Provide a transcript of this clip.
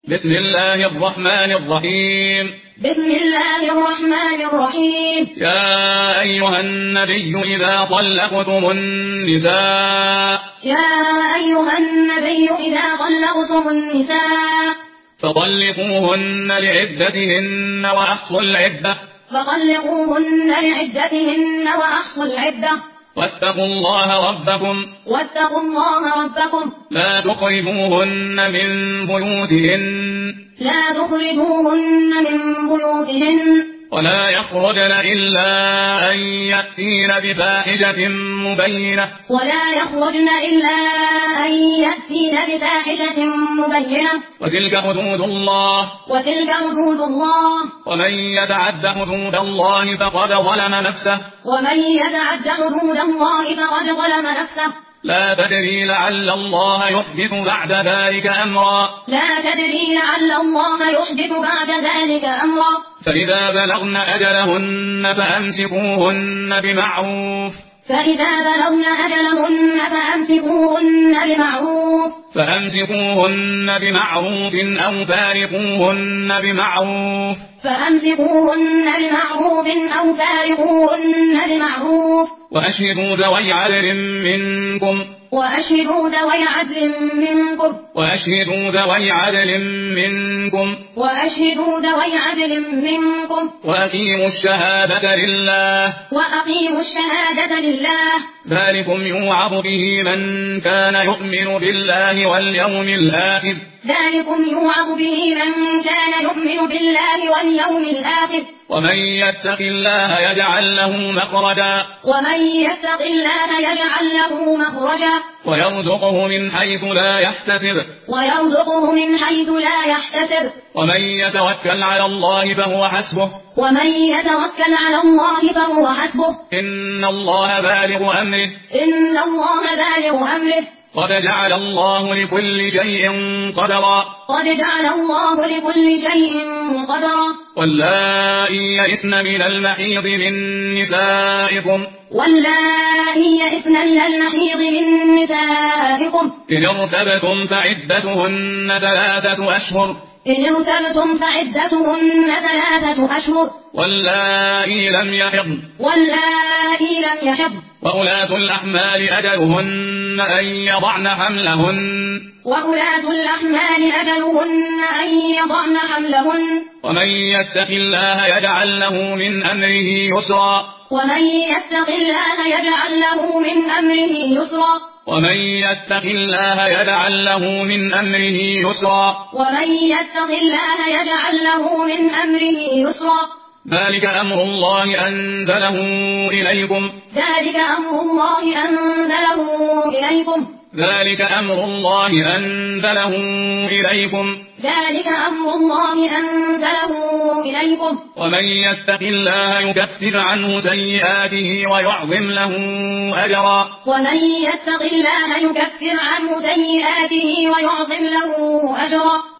بسم الله الرحمن الرحيم. بسم الله الرحمن الرحيم. يا أيها النبي إذا طلقتم النساء فطلقوهن لعدتهن وأحصوا العدة واتقوا الله ربكم لا تخرجوهن من بيوتهن ولا يخرجن إلا أن يأتين بفاحشة مبينة وتلك حدود الله ومن يتعد حدود الله فقد ظلم نفسه لا تدري لعل الله يحدث بعد ذلك أمرا فإذا بلغن أجلهن فأمسكوهن بمعروف أو فارقوهن بمعروف وأشهدوا ذوي عدل منكم وأقيموا الشهادة لله ذلكم يوعظ به من كان يؤمن بالله واليوم الآخر ومن يتق الله يجعل له مخرجا ويرزقه من حيث لا يحتسب ومن يتوكل على الله فهو حسبه إن الله بالغ أمره قد جعل الله لكل شيء قدرا واللائي يئسن من المحيض من نسائكم إن ارتبتم فعدتهن 3 أشهر واللائي لم يحضن وأولاة الأحمال أجلهن أن يضعن حملهن ومن يتق الله يجعل له من أمره يسرا ومن يتق الله يجعل له من أمره يسرا ذلك أمر الله أنزله إليكم ومن يتق الله يكفر عنه سيئاته ويعظم له أجرا